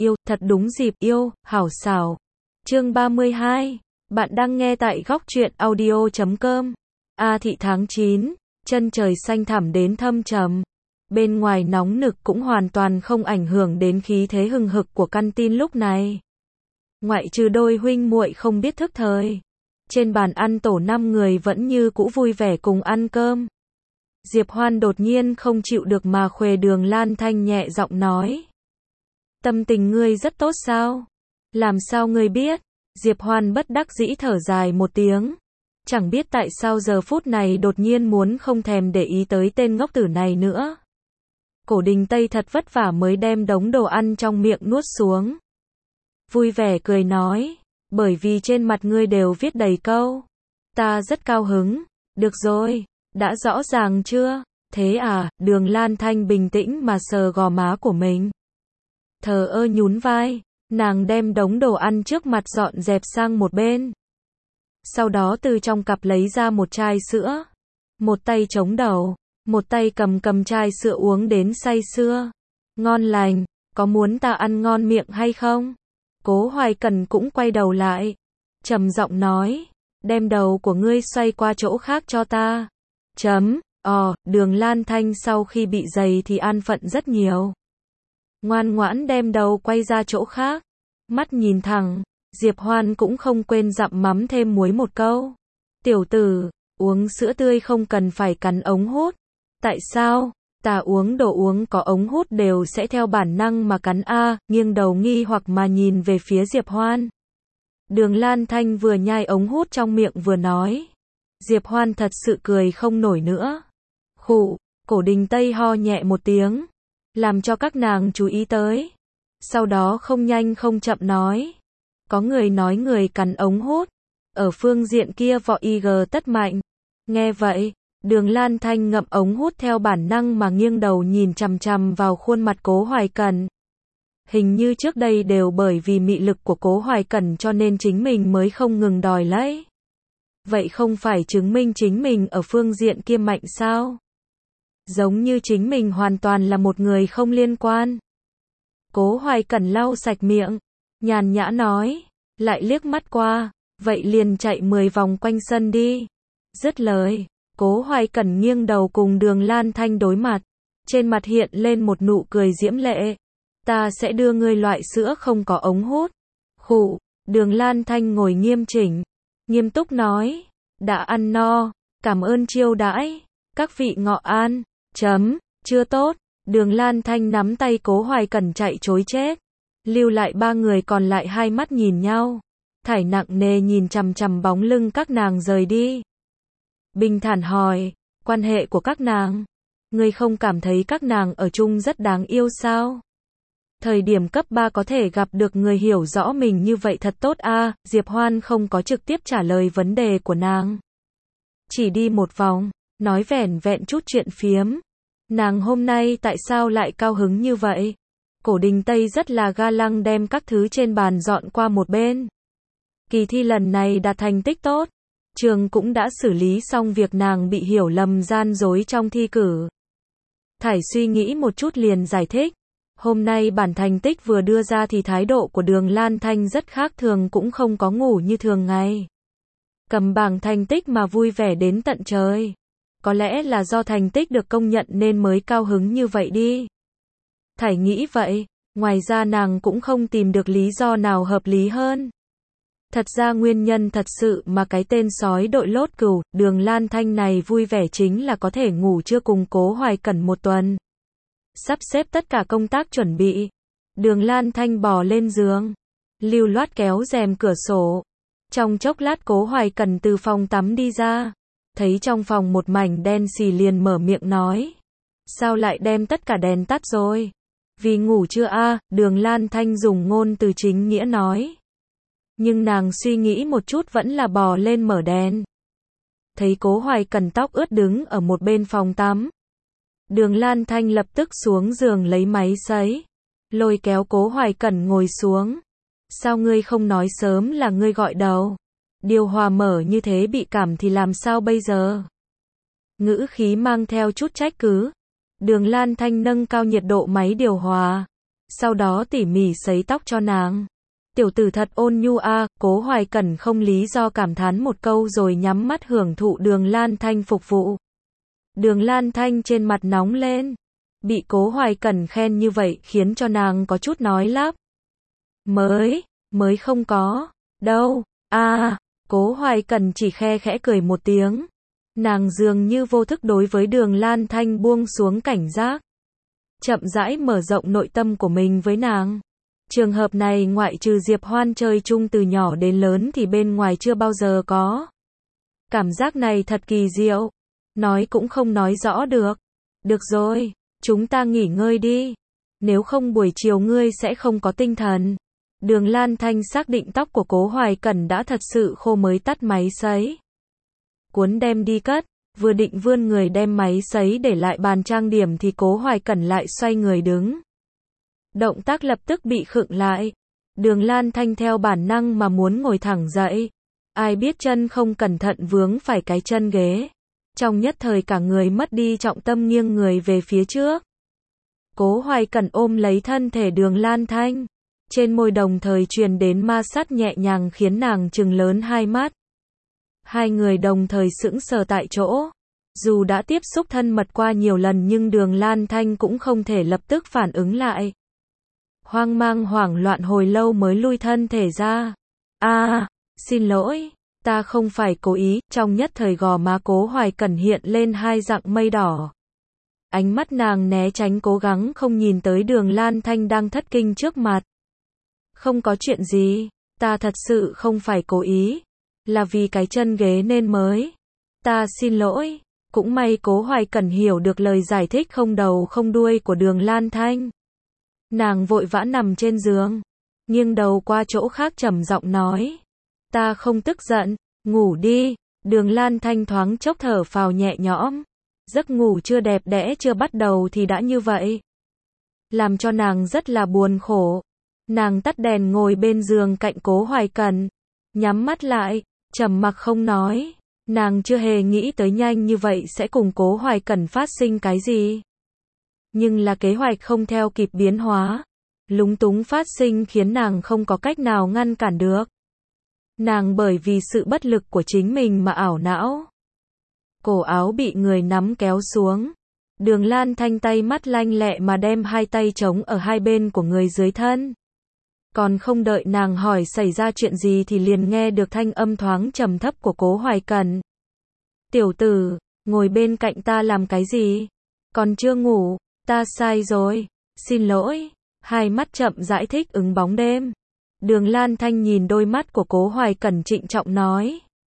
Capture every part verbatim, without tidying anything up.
yêu, thật đúng dịp yêu, hảo xảo. Chương ba mươi hai. Bạn đang nghe tại góc truyện audio chấm com. A thị tháng chín, chân trời xanh thẳm đến thâm trầm. Bên ngoài nóng nực cũng hoàn toàn không ảnh hưởng đến khí thế hừng hực của căn tin lúc này. Ngoại trừ đôi huynh muội không biết thức thời. Trên bàn ăn tổ năm người vẫn như cũ vui vẻ cùng ăn cơm. Diệp Hoan đột nhiên không chịu được mà khuề Đường Lan Thanh nhẹ giọng nói. Tâm tình ngươi rất tốt sao? Làm sao ngươi biết? Diệp Hoan bất đắc dĩ thở dài một tiếng. Chẳng biết tại sao giờ phút này đột nhiên muốn không thèm để ý tới tên ngốc tử này nữa. Cổ Đình Tây thật vất vả mới đem đống đồ ăn trong miệng nuốt xuống. Vui vẻ cười nói, bởi vì trên mặt ngươi đều viết đầy câu. Ta rất cao hứng. Được rồi, đã rõ ràng chưa? Thế à? Đường Lan Thanh bình tĩnh mà sờ gò má của mình. Thờ ơ nhún vai, nàng đem đống đồ ăn trước mặt dọn dẹp sang một bên. Sau đó từ trong cặp lấy ra một chai sữa. Một tay chống đầu, một tay cầm cầm chai sữa uống đến say sưa. Ngon lành, có muốn ta ăn ngon miệng hay không? Cố Hoài Cần cũng quay đầu lại, trầm giọng nói, đem đầu của ngươi xoay qua chỗ khác cho ta. Chấm, ồ, Đường Lan Thanh sau khi bị dày thì an phận rất nhiều. Ngoan ngoãn đem đầu quay ra chỗ khác, mắt nhìn thẳng, Diệp Hoan cũng không quên dặm mắm thêm muối một câu. Tiểu tử, uống sữa tươi không cần phải cắn ống hút. Tại sao? Ta uống đồ uống có ống hút đều sẽ theo bản năng mà cắn a, nghiêng đầu nghi hoặc mà nhìn về phía Diệp Hoan. Đường Lan Thanh vừa nhai ống hút trong miệng vừa nói. Diệp Hoan thật sự cười không nổi nữa. Khụ, Cổ Đình Tây ho nhẹ một tiếng, làm cho các nàng chú ý tới. Sau đó không nhanh không chậm nói. Có người nói người cắn ống hút. Ở phương diện kia võ y gờ tất mạnh. Nghe vậy, Đường Lan Thanh ngậm ống hút theo bản năng mà nghiêng đầu nhìn chằm chằm vào khuôn mặt Cố Hoài Cần. Hình như trước đây đều bởi vì mị lực của Cố Hoài Cần cho nên chính mình mới không ngừng đòi lấy. Vậy không phải chứng minh chính mình ở phương diện kia mạnh sao? Giống như chính mình hoàn toàn là một người không liên quan. Cố Hoài Cần lau sạch miệng, nhàn nhã nói, lại liếc mắt qua, vậy liền chạy mười vòng quanh sân đi. Dứt lời, Cố Hoài Cần nghiêng đầu cùng Đường Lan Thanh đối mặt, trên mặt hiện lên một nụ cười diễm lệ. Ta sẽ đưa ngươi loại sữa không có ống hút. Khụ, Đường Lan Thanh ngồi nghiêm chỉnh, nghiêm túc nói, đã ăn no, cảm ơn chiêu đãi, các vị ngọ an. Chấm, chưa tốt. Đường Lan Thanh nắm tay Cố Hoài Cần chạy trối chết. Lưu lại ba người còn lại hai mắt nhìn nhau, thải nặng nề nhìn chằm chằm bóng lưng các nàng rời đi. Bình thản hỏi, quan hệ của các nàng, ngươi không cảm thấy các nàng ở chung rất đáng yêu sao? Thời điểm cấp ba có thể gặp được người hiểu rõ mình như vậy thật tốt a. À, Diệp Hoan không có trực tiếp trả lời vấn đề của nàng. Chỉ đi một vòng, nói vẻn vẹn chút chuyện phiếm. Nàng hôm nay tại sao lại cao hứng như vậy? Cổ Đình Tây rất là ga lăng đem các thứ trên bàn dọn qua một bên. Kỳ thi lần này đạt thành tích tốt. Trường cũng đã xử lý xong việc nàng bị hiểu lầm gian dối trong thi cử. Thải suy nghĩ một chút liền giải thích. Hôm nay bản thành tích vừa đưa ra thì thái độ của Đường Lan Thanh rất khác thường, cũng không có ngủ như thường ngày. Cầm bảng thành tích mà vui vẻ đến tận trời. Có lẽ là do thành tích được công nhận nên mới cao hứng như vậy đi. Thải nghĩ vậy, ngoài ra nàng cũng không tìm được lý do nào hợp lý hơn. Thật ra nguyên nhân thật sự mà cái tên sói đội lốt cừu, Đường Lan Thanh này vui vẻ chính là có thể ngủ trưa cùng Cố Hoài Cần một tuần. Sắp xếp tất cả công tác chuẩn bị. Đường Lan Thanh bò lên giường, lưu loát kéo rèm cửa sổ. Trong chốc lát Cố Hoài Cần từ phòng tắm đi ra. Thấy trong phòng một mảnh đen xì liền mở miệng nói. Sao lại đem tất cả đèn tắt rồi? Vì ngủ chưa a? À? Đường Lan Thanh dùng ngôn từ chính nghĩa nói. Nhưng nàng suy nghĩ một chút vẫn là bò lên mở đèn. Thấy Cố Hoài Cần tóc ướt đứng ở một bên phòng tắm. Đường Lan Thanh lập tức xuống giường lấy máy sấy. Lôi kéo Cố Hoài Cần ngồi xuống. Sao ngươi không nói sớm là ngươi gọi đầu? Điều hòa mở như thế bị cảm thì làm sao bây giờ? Ngữ khí mang theo chút trách cứ. Đường Lan Thanh nâng cao nhiệt độ máy điều hòa. sau đó tỉ mỉ sấy tóc cho nàng. Tiểu tử thật ôn nhu a, Cố Hoài Cẩn không lý do cảm thán một câu rồi nhắm mắt hưởng thụ Đường Lan Thanh phục vụ. Đường Lan Thanh trên mặt nóng lên. Bị Cố Hoài Cẩn khen như vậy khiến cho nàng có chút nói lắp. Mới, mới không có, đâu, à, Cố Hoài Cẩn chỉ khe khẽ cười một tiếng. Nàng dường như vô thức đối với Đường Lan Thanh buông xuống cảnh giác. Chậm rãi mở rộng nội tâm của mình với nàng. Trường hợp này ngoại trừ Diệp Hoan chơi chung từ nhỏ đến lớn thì bên ngoài chưa bao giờ có. Cảm giác này thật kỳ diệu. Nói cũng không nói rõ được. Được rồi, chúng ta nghỉ ngơi đi. Nếu không buổi chiều ngươi sẽ không có tinh thần. Đường Lan Thanh xác định tóc của Cố Hoài Cẩn đã thật sự khô mới tắt máy sấy. Cuốn đem đi cất, vừa định vươn người đem máy sấy để lại bàn trang điểm thì Cố Hoài Cẩn lại xoay người đứng. Động tác lập tức bị khựng lại. Đường Lan Thanh theo bản năng mà muốn ngồi thẳng dậy. Ai biết chân không cẩn thận vướng phải cái chân ghế. Trong nhất thời cả người mất đi trọng tâm nghiêng người về phía trước. Cố Hoài Cẩn ôm lấy thân thể Đường Lan Thanh. Trên môi đồng thời truyền đến ma sát nhẹ nhàng khiến nàng trừng lớn hai mắt. Hai người đồng thời sững sờ tại chỗ. Dù đã tiếp xúc thân mật qua nhiều lần nhưng Đường Lan Thanh cũng không thể lập tức phản ứng lại. Hoang mang hoảng loạn hồi lâu mới lui thân thể ra. À, xin lỗi, ta không phải cố ý. Trong nhất thời gò má Cố Hoài Cẩn hiện lên hai dặng mây đỏ. Ánh mắt nàng né tránh cố gắng không nhìn tới Đường Lan Thanh đang thất kinh trước mặt. Không có chuyện gì, ta thật sự không phải cố ý. Là vì cái chân ghế nên mới. Ta xin lỗi. Cũng may Cố Hoài Cẩn hiểu được lời giải thích không đầu không đuôi của Đường Lan Thanh. Nàng vội vã nằm trên giường, nghiêng đầu qua chỗ khác trầm giọng nói. Ta không tức giận, ngủ đi. Đường Lan Thanh thoáng chốc thở phào nhẹ nhõm. Giấc ngủ chưa đẹp đẽ chưa bắt đầu thì đã như vậy. Làm cho nàng rất là buồn khổ. Nàng tắt đèn ngồi bên giường cạnh Cố Hoài Cẩn. Nhắm mắt lại, trầm mặc không nói. Nàng chưa hề nghĩ tới nhanh như vậy sẽ cùng Cố Hoài Cẩn phát sinh cái gì. Nhưng là kế hoạch không theo kịp biến hóa. Lúng túng phát sinh khiến nàng không có cách nào ngăn cản được. Nàng bởi vì sự bất lực của chính mình mà ảo não. Cổ áo bị người nắm kéo xuống. Đường Lan Thanh tay mắt lanh lẹ mà đem hai tay trống ở hai bên của người dưới thân. Còn không đợi nàng hỏi xảy ra chuyện gì thì liền nghe được thanh âm thoáng trầm thấp của Cố Hoài Cẩn. Tiểu tử, ngồi bên cạnh ta làm cái gì? Còn chưa ngủ, ta sai rồi, xin lỗi. Hai mắt chậm rãi thích ứng bóng đêm. Đường Lan Thanh nhìn đôi mắt của Cố Hoài Cẩn trịnh trọng nói.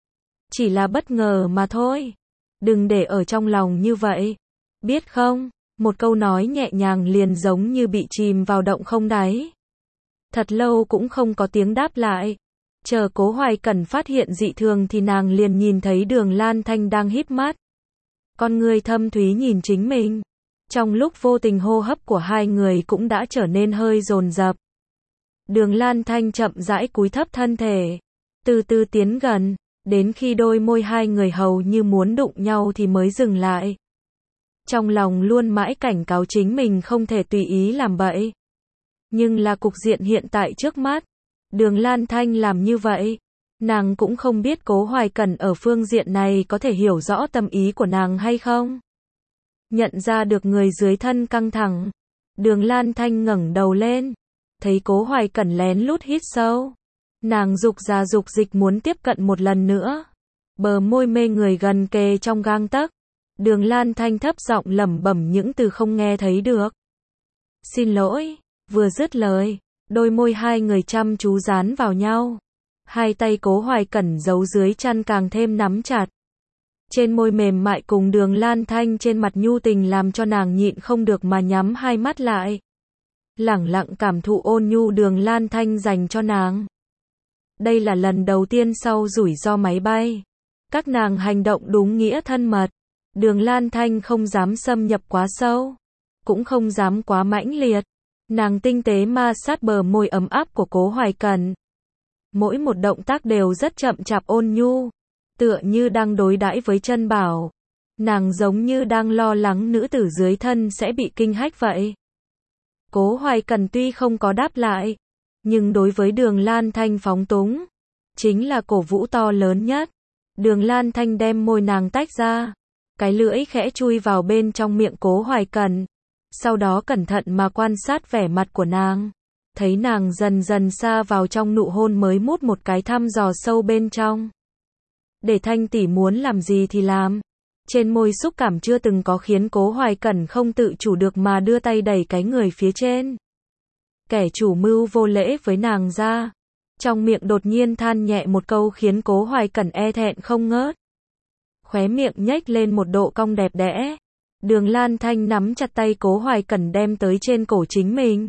Chỉ là bất ngờ mà thôi. Đừng để ở trong lòng như vậy. Biết không? Một câu nói nhẹ nhàng liền giống như bị chìm vào động không đáy. Thật lâu cũng không có tiếng đáp lại. Chờ Cố Hoài Cẩn phát hiện dị thường thì nàng liền nhìn thấy Đường Lan Thanh đang híp mắt. Con người thâm thúy nhìn chính mình. Trong lúc vô tình hô hấp của hai người cũng đã trở nên hơi dồn dập. Đường Lan Thanh chậm rãi cúi thấp thân thể. Từ từ tiến gần. Đến khi đôi môi hai người hầu như muốn đụng nhau thì mới dừng lại. Trong lòng luôn mãi cảnh cáo chính mình không thể tùy ý làm bậy. Nhưng là cục diện hiện tại trước mắt. Đường Lan Thanh làm như vậy. Nàng cũng không biết Cố Hoài Cẩn ở phương diện này có thể hiểu rõ tâm ý của nàng hay không. Nhận ra được người dưới thân căng thẳng. Đường Lan Thanh ngẩng đầu lên. Thấy Cố Hoài Cẩn lén lút hít sâu. Nàng dục ra dục dịch muốn tiếp cận một lần nữa. Bờ môi mê người gần kề trong gang tấc. Đường Lan Thanh thấp giọng lẩm bẩm những từ không nghe thấy được. Xin lỗi. Vừa dứt lời, đôi môi hai người chăm chú dán vào nhau. Hai tay Cố Hoài Cẩn giấu dưới chăn càng thêm nắm chặt. Trên môi mềm mại cùng Đường Lan Thanh trên mặt nhu tình làm cho nàng nhịn không được mà nhắm hai mắt lại. Lẳng lặng cảm thụ ôn nhu Đường Lan Thanh dành cho nàng. Đây là lần đầu tiên sau rủi ro máy bay. Các nàng hành động đúng nghĩa thân mật. Đường Lan Thanh không dám xâm nhập quá sâu. Cũng không dám quá mãnh liệt. Nàng tinh tế ma sát bờ môi ấm áp của Cố Hoài Cẩn. Mỗi một động tác đều rất chậm chạp ôn nhu. Tựa như đang đối đãi với chân bảo. Nàng giống như đang lo lắng nữ tử dưới thân sẽ bị kinh hách vậy. Cố Hoài Cần tuy không có đáp lại, nhưng đối với Đường Lan Thanh phóng túng, chính là cổ vũ to lớn nhất. Đường Lan Thanh đem môi nàng tách ra, cái lưỡi khẽ chui vào bên trong miệng Cố Hoài Cần, sau đó cẩn thận mà quan sát vẻ mặt của nàng, thấy nàng dần dần xa vào trong nụ hôn mới mút một cái thăm dò sâu bên trong. Để Thanh tỷ muốn làm gì thì làm. Trên môi xúc cảm chưa từng có khiến Cố Hoài Cẩn không tự chủ được mà đưa tay đẩy cái người phía trên. Kẻ chủ mưu vô lễ với nàng ra. Trong miệng đột nhiên than nhẹ một câu khiến Cố Hoài Cẩn e thẹn không ngớt. Khóe miệng nhếch lên một độ cong đẹp đẽ. Đường Lan Thanh nắm chặt tay Cố Hoài Cẩn đem tới trên cổ chính mình.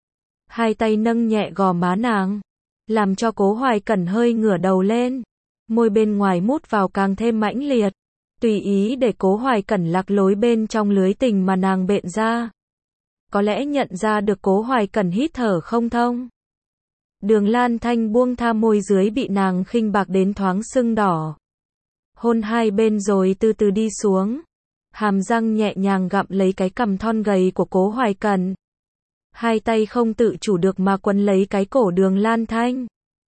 Hai tay nâng nhẹ gò má nàng, làm cho Cố Hoài Cẩn hơi ngửa đầu lên. Môi bên ngoài mút vào càng thêm mãnh liệt, tùy ý để Cố Hoài Cẩn lạc lối bên trong lưới tình mà nàng bện ra. Có lẽ nhận ra được Cố Hoài Cẩn hít thở không thông. Đường Lan Thanh buông tha môi dưới bị nàng khinh bạc đến thoáng sưng đỏ. Hôn hai bên rồi từ từ đi xuống. Hàm răng nhẹ nhàng gặm lấy cái cằm thon gầy của Cố Hoài Cẩn. Hai tay không tự chủ được mà quấn lấy cái cổ Đường Lan Thanh.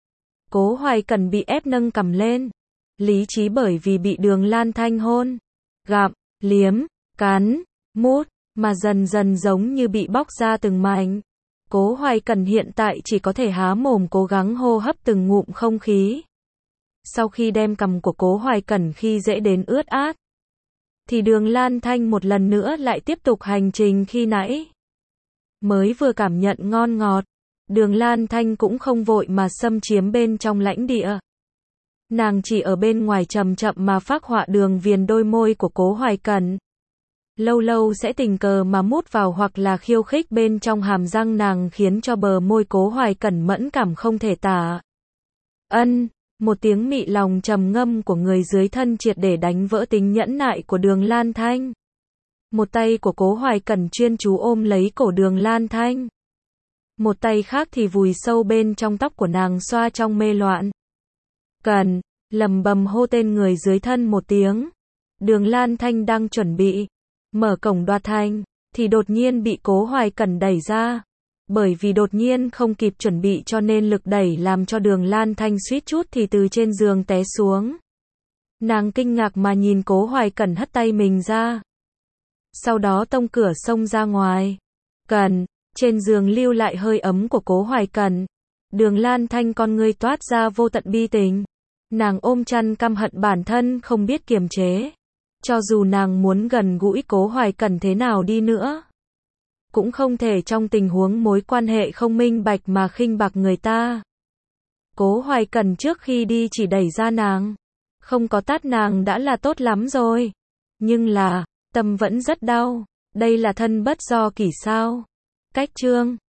Cố Hoài Cẩn bị ép nâng cằm lên. Lý trí bởi vì bị Đường Lan Thanh hôn, gặm, liếm, cắn, mút, mà dần dần giống như bị bóc ra từng mảnh. Cố Hoài Cẩn hiện tại chỉ có thể há mồm cố gắng hô hấp từng ngụm không khí. Sau khi đem cằm của Cố Hoài Cẩn khi dễ đến ướt át, thì Đường Lan Thanh một lần nữa lại tiếp tục hành trình khi nãy. Mới vừa cảm nhận ngon ngọt, Đường Lan Thanh cũng không vội mà xâm chiếm bên trong lãnh địa. Nàng chỉ ở bên ngoài chậm chậm mà phác họa đường viền đôi môi của Cố Hoài Cẩn. Lâu lâu sẽ tình cờ mà mút vào hoặc là khiêu khích bên trong hàm răng nàng khiến cho bờ môi Cố Hoài Cẩn mẫn cảm không thể tả. Ân, một tiếng mị lòng trầm ngâm của người dưới thân triệt để đánh vỡ tính nhẫn nại của Đường Lan Thanh. Một tay của Cố Hoài Cẩn chuyên chú ôm lấy cổ Đường Lan Thanh. Một tay khác thì vùi sâu bên trong tóc của nàng xoa trong mê loạn. Cần, lầm bầm hô tên người dưới thân một tiếng. Đường Lan Thanh đang chuẩn bị mở cổng đoạt thành, thì đột nhiên bị Cố Hoài Cẩn đẩy ra. Bởi vì đột nhiên không kịp chuẩn bị cho nên lực đẩy làm cho Đường Lan Thanh suýt chút thì từ trên giường té xuống. Nàng kinh ngạc mà nhìn Cố Hoài Cẩn hất tay mình ra. Sau đó tông cửa xông ra ngoài. Cần, trên giường lưu lại hơi ấm của Cố Hoài Cẩn. Đường Lan Thanh con ngươi toát ra vô tận bi tình. Nàng ôm chăn căm hận bản thân không biết kiềm chế. Cho dù nàng muốn gần gũi Cố Hoài Cẩn thế nào đi nữa, cũng không thể trong tình huống mối quan hệ không minh bạch mà khinh bạc người ta. Cố Hoài Cẩn trước khi đi chỉ đẩy ra nàng, không có tát nàng đã là tốt lắm rồi. Nhưng là, tâm vẫn rất đau. Đây là thân bất do kỷ sao. Cách chương